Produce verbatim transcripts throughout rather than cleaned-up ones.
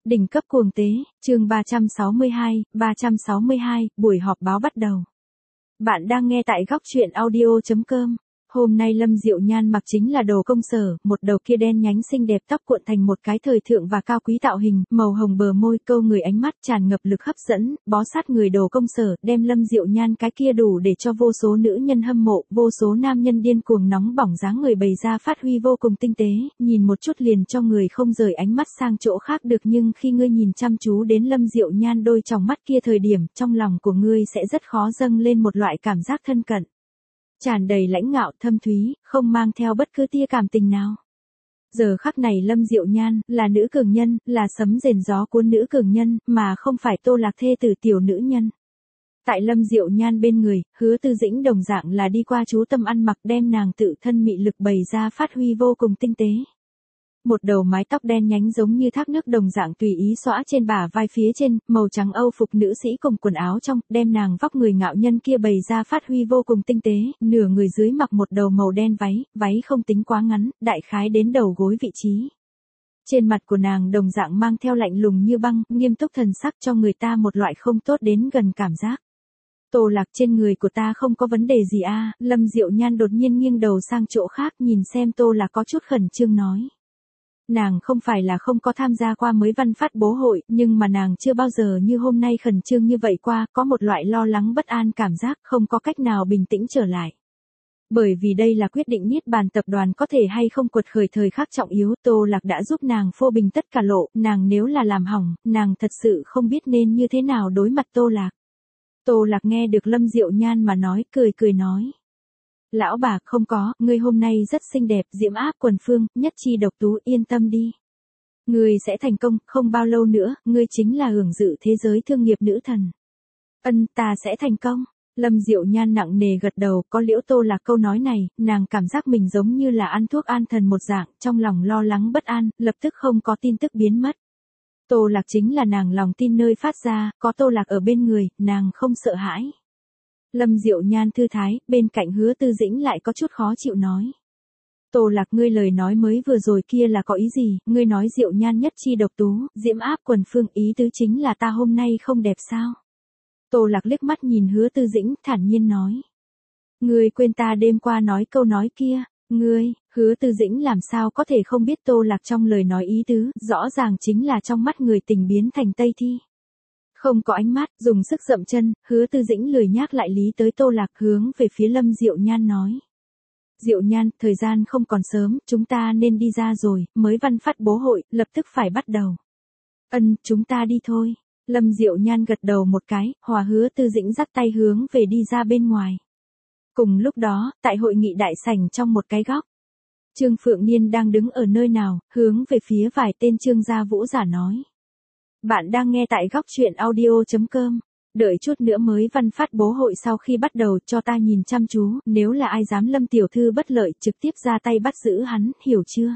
Đỉnh cấp cuồng tế, chương ba trăm sáu mươi hai, ba trăm sáu mươi hai, buổi họp báo bắt đầu. Bạn đang nghe tại góc truyện audio chấm com. Hôm nay Lâm Diệu Nhan mặc chính là đồ công sở, một đầu kia đen nhánh xinh đẹp tóc cuộn thành một cái thời thượng và cao quý tạo hình, màu hồng bờ môi câu người ánh mắt tràn ngập lực hấp dẫn, bó sát người đồ công sở, đem Lâm Diệu Nhan cái kia đủ để cho vô số nữ nhân hâm mộ, vô số nam nhân điên cuồng nóng bỏng dáng người bày ra phát huy vô cùng tinh tế, nhìn một chút liền cho người không rời ánh mắt sang chỗ khác được, nhưng khi ngươi nhìn chăm chú đến Lâm Diệu Nhan đôi tròng mắt kia thời điểm, trong lòng của ngươi sẽ rất khó dâng lên một loại cảm giác thân cận. Tràn đầy lãnh ngạo thâm thúy, không mang theo bất cứ tia cảm tình nào. Giờ khắc này Lâm Diệu Nhan, là nữ cường nhân, là sấm rền gió cuốn nữ cường nhân, mà không phải Tô Lạc thê tử tiểu nữ nhân. Tại Lâm Diệu Nhan bên người, Hứa Tư Dĩnh đồng dạng là đi qua chú tâm ăn mặc đem nàng tự thân mị lực bày ra phát huy vô cùng tinh tế. Một đầu mái tóc đen nhánh giống như thác nước đồng dạng tùy ý xõa trên bả vai phía trên, màu trắng Âu phục nữ sĩ cùng quần áo trong, đem nàng vóc người ngạo nhân kia bày ra phát huy vô cùng tinh tế, nửa người dưới mặc một đầu màu đen váy, váy không tính quá ngắn, đại khái đến đầu gối vị trí. Trên mặt của nàng đồng dạng mang theo lạnh lùng như băng, nghiêm túc thần sắc cho người ta một loại không tốt đến gần cảm giác. Tô Lạc, trên người của ta không có vấn đề gì a à? Lâm Diệu Nhan đột nhiên nghiêng đầu sang chỗ khác nhìn xem Tô Lạc có chút khẩn trương nói. Nàng không phải là không có tham gia qua mới văn phát bố hội, nhưng mà nàng chưa bao giờ như hôm nay khẩn trương như vậy qua, có một loại lo lắng bất an cảm giác, không có cách nào bình tĩnh trở lại. Bởi vì đây là quyết định Niết Bàn tập đoàn có thể hay không quật khởi thời khắc trọng yếu, Tô Lạc đã giúp nàng phô bình tất cả lộ, nàng nếu là làm hỏng, nàng thật sự không biết nên như thế nào đối mặt Tô Lạc. Tô Lạc nghe được Lâm Diệu Nhan mà nói, cười cười nói. Lão bà, không có, ngươi hôm nay rất xinh đẹp, diễm áp quần phương, nhất chi độc tú, yên tâm đi. Ngươi sẽ thành công, không bao lâu nữa, ngươi chính là hưởng dự thế giới thương nghiệp nữ thần. Ân, ta sẽ thành công. Lâm Diệu Nhan nặng nề gật đầu, có liễu Tô Lạc câu nói này, nàng cảm giác mình giống như là ăn thuốc an thần một dạng, trong lòng lo lắng bất an, lập tức không có tin tức biến mất. Tô Lạc chính là nàng lòng tin nơi phát ra, có Tô Lạc ở bên người, nàng không sợ hãi. Lâm Diệu Nhan thư thái, bên cạnh Hứa Tư Dĩnh lại có chút khó chịu nói. Tô Lạc, ngươi lời nói mới vừa rồi kia là có ý gì, ngươi nói Diệu Nhan nhất chi độc tú, diễm áp quần phương, ý tứ chính là ta hôm nay không đẹp sao? Tô Lạc liếc mắt nhìn Hứa Tư Dĩnh, thản nhiên nói. Ngươi quên ta đêm qua nói câu nói kia, ngươi, Hứa Tư Dĩnh làm sao có thể không biết Tô Lạc trong lời nói ý tứ, rõ ràng chính là trong mắt người tình biến thành Tây Thi. Không có ánh mắt, dùng sức dậm chân, Hứa Tư Dĩnh lười nhác lại lý tới Tô Lạc, hướng về phía Lâm Diệu Nhan nói. Diệu Nhan, thời gian không còn sớm, chúng ta nên đi ra rồi, mới văn phát bố hội, lập tức phải bắt đầu. Ân, chúng ta đi thôi. Lâm Diệu Nhan gật đầu một cái, hòa Hứa Tư Dĩnh dắt tay hướng về đi ra bên ngoài. Cùng lúc đó, tại hội nghị đại sảnh trong một cái góc, Trương Phượng Niên đang đứng ở nơi nào, hướng về phía vài tên Trương gia vũ giả nói. Bạn đang nghe tại góc truyện audio chấm com. Đợi chút nữa mới văn phát bố hội sau khi bắt đầu cho ta nhìn chăm chú, nếu là ai dám Lâm tiểu thư bất lợi trực tiếp ra tay bắt giữ hắn, hiểu chưa?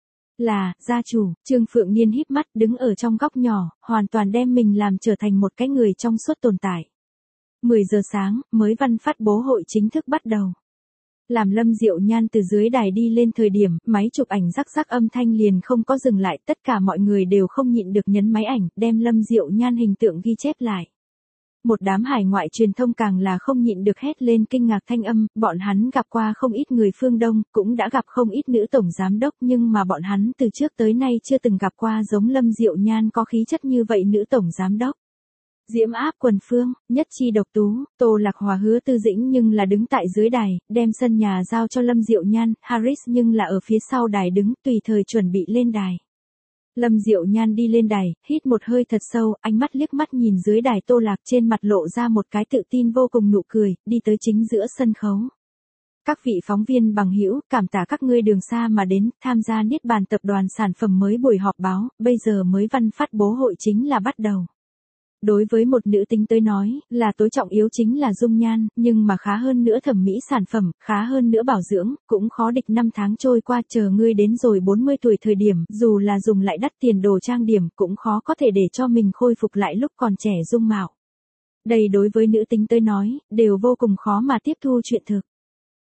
Là, gia chủ, Trương Phượng Niên híp mắt đứng ở trong góc nhỏ, hoàn toàn đem mình làm trở thành một cái người trong suốt tồn tại. mười giờ sáng, mới văn phát bố hội chính thức bắt đầu. Làm Lâm Diệu Nhan từ dưới đài đi lên thời điểm, máy chụp ảnh rắc rắc âm thanh liền không có dừng lại, tất cả mọi người đều không nhịn được nhấn máy ảnh, đem Lâm Diệu Nhan hình tượng ghi chép lại. Một đám hải ngoại truyền thông càng là không nhịn được hét lên kinh ngạc thanh âm, bọn hắn gặp qua không ít người phương Đông, cũng đã gặp không ít nữ tổng giám đốc, nhưng mà bọn hắn từ trước tới nay chưa từng gặp qua giống Lâm Diệu Nhan có khí chất như vậy nữ tổng giám đốc. Diễm áp quần phương, nhất chi độc tú, Tô Lạc hòa Hứa Tư Dĩnh nhưng là đứng tại dưới đài, đem sân nhà giao cho Lâm Diệu Nhan, Harris nhưng là ở phía sau đài đứng, tùy thời chuẩn bị lên đài. Lâm Diệu Nhan đi lên đài, hít một hơi thật sâu, ánh mắt liếc mắt nhìn dưới đài Tô Lạc, trên mặt lộ ra một cái tự tin vô cùng nụ cười, đi tới chính giữa sân khấu. Các vị phóng viên bằng hữu, cảm tạ các ngươi đường xa mà đến, tham gia Niết Bàn tập đoàn sản phẩm mới buổi họp báo, bây giờ mới văn phát bố hội chính là bắt đầu. Đối với một nữ tính tới nói, là tối trọng yếu chính là dung nhan, nhưng mà khá hơn nữa thẩm mỹ sản phẩm, khá hơn nữa bảo dưỡng, cũng khó địch năm tháng trôi qua, chờ ngươi đến rồi bốn mươi tuổi thời điểm, dù là dùng lại đắt tiền đồ trang điểm, cũng khó có thể để cho mình khôi phục lại lúc còn trẻ dung mạo. Đây đối với nữ tính tới nói, đều vô cùng khó mà tiếp thu chuyện thực.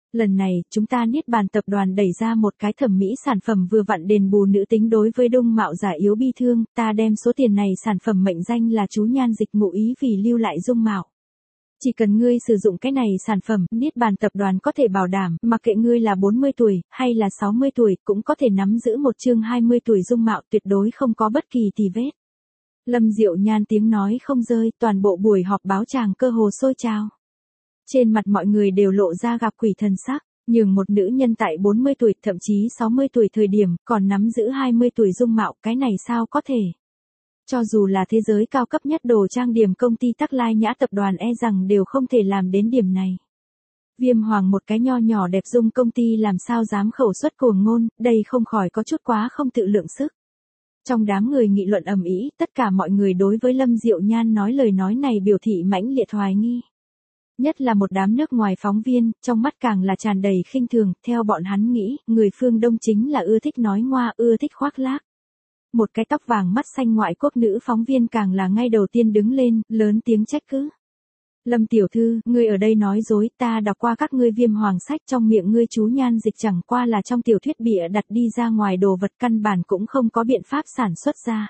Lần này, chúng ta Niết Bàn tập đoàn đẩy ra một cái thẩm mỹ sản phẩm vừa vặn đền bù nữ tính đối với dung mạo già yếu bi thương, ta đem số tiền này sản phẩm mệnh danh là chú nhan dịch ngụ ý vì lưu lại dung mạo. Chỉ cần ngươi sử dụng cái này sản phẩm, Niết Bàn tập đoàn có thể bảo đảm, mặc kệ ngươi là bốn mươi tuổi, hay là sáu mươi tuổi, cũng có thể nắm giữ một chương hai mươi tuổi dung mạo tuyệt đối không có bất kỳ tì vết. Lâm Diệu Nhan tiếng nói không rơi, toàn bộ buổi họp báo chàng cơ hồ sôi trào. Trên mặt mọi người đều lộ ra gặp quỷ thần sắc, nhường một nữ nhân tại bốn mươi tuổi, thậm chí sáu mươi tuổi thời điểm, còn nắm giữ hai mươi tuổi dung mạo, cái này sao có thể. Cho dù là thế giới cao cấp nhất đồ trang điểm công ty Tắc Lai Nhã tập đoàn e rằng đều không thể làm đến điểm này. Viêm Hoàng một cái nho nhỏ đẹp dung công ty làm sao dám khẩu xuất cuồng ngôn, đây không khỏi có chút quá không tự lượng sức. Trong đám người nghị luận ầm ĩ, tất cả mọi người đối với Lâm Diệu Nhan nói lời nói này biểu thị mãnh liệt hoài nghi. Nhất là một đám nước ngoài phóng viên, trong mắt càng là tràn đầy khinh thường, theo bọn hắn nghĩ, người phương Đông chính là ưa thích nói ngoa, ưa thích khoác lác. Một cái tóc vàng mắt xanh ngoại quốc nữ phóng viên càng là ngay đầu tiên đứng lên, lớn tiếng trách cứ. Lâm tiểu thư, ngươi ở đây nói dối, ta đọc qua các ngươi Viêm Hoàng sách, trong miệng ngươi chú nhan dịch chẳng qua là trong tiểu thuyết bịa đặt đi ra ngoài, đồ vật căn bản cũng không có biện pháp sản xuất ra.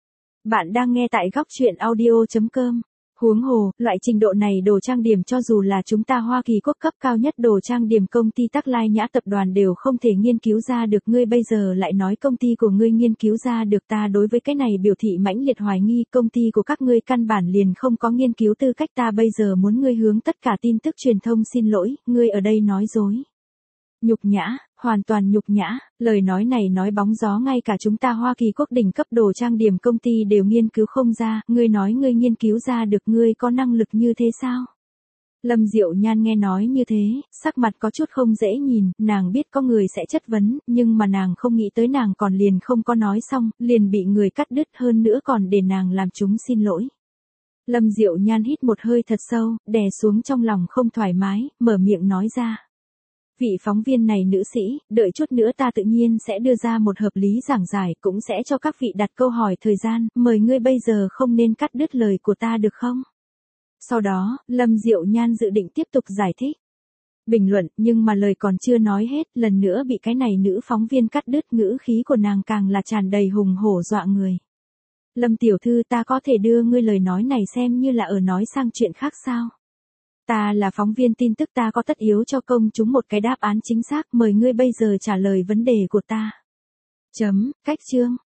Bạn đang nghe tại góc truyện audio chấm com. Huống hồ, loại trình độ này đồ trang điểm cho dù là chúng ta Hoa Kỳ quốc cấp cao nhất đồ trang điểm công ty Tắc Lai Nhã tập đoàn đều không thể nghiên cứu ra được, ngươi bây giờ lại nói công ty của ngươi nghiên cứu ra được, ta đối với cái này biểu thị mãnh liệt hoài nghi, công ty của các ngươi căn bản liền không có nghiên cứu tư cách, ta bây giờ muốn ngươi hướng tất cả tin tức truyền thông xin lỗi, ngươi ở đây nói dối. Nhục nhã, hoàn toàn nhục nhã, lời nói này nói bóng gió, ngay cả chúng ta Hoa Kỳ quốc đỉnh cấp đồ trang điểm công ty đều nghiên cứu không ra, ngươi nói ngươi nghiên cứu ra được, ngươi có năng lực như thế sao? Lâm Diệu Nhan nghe nói như thế, sắc mặt có chút không dễ nhìn, nàng biết có người sẽ chất vấn, nhưng mà nàng không nghĩ tới nàng còn liền không có nói xong, liền bị người cắt đứt, hơn nữa còn để nàng làm chúng xin lỗi. Lâm Diệu Nhan hít một hơi thật sâu, đè xuống trong lòng không thoải mái, mở miệng nói ra. Vị phóng viên này nữ sĩ, đợi chút nữa ta tự nhiên sẽ đưa ra một hợp lý giảng giải, cũng sẽ cho các vị đặt câu hỏi thời gian, mời ngươi bây giờ không nên cắt đứt lời của ta được không? Sau đó, Lâm Diệu Nhan dự định tiếp tục giải thích. Bình luận, nhưng mà lời còn chưa nói hết, lần nữa bị cái này nữ phóng viên cắt đứt, ngữ khí của nàng càng là tràn đầy hùng hổ dọa người. Lâm tiểu thư, ta có thể đưa ngươi lời nói này xem như là ở nói sang chuyện khác sao? Ta là phóng viên tin tức, ta có tất yếu cho công chúng một cái đáp án chính xác, mời ngươi bây giờ trả lời vấn đề của ta. Chấm, cách chương.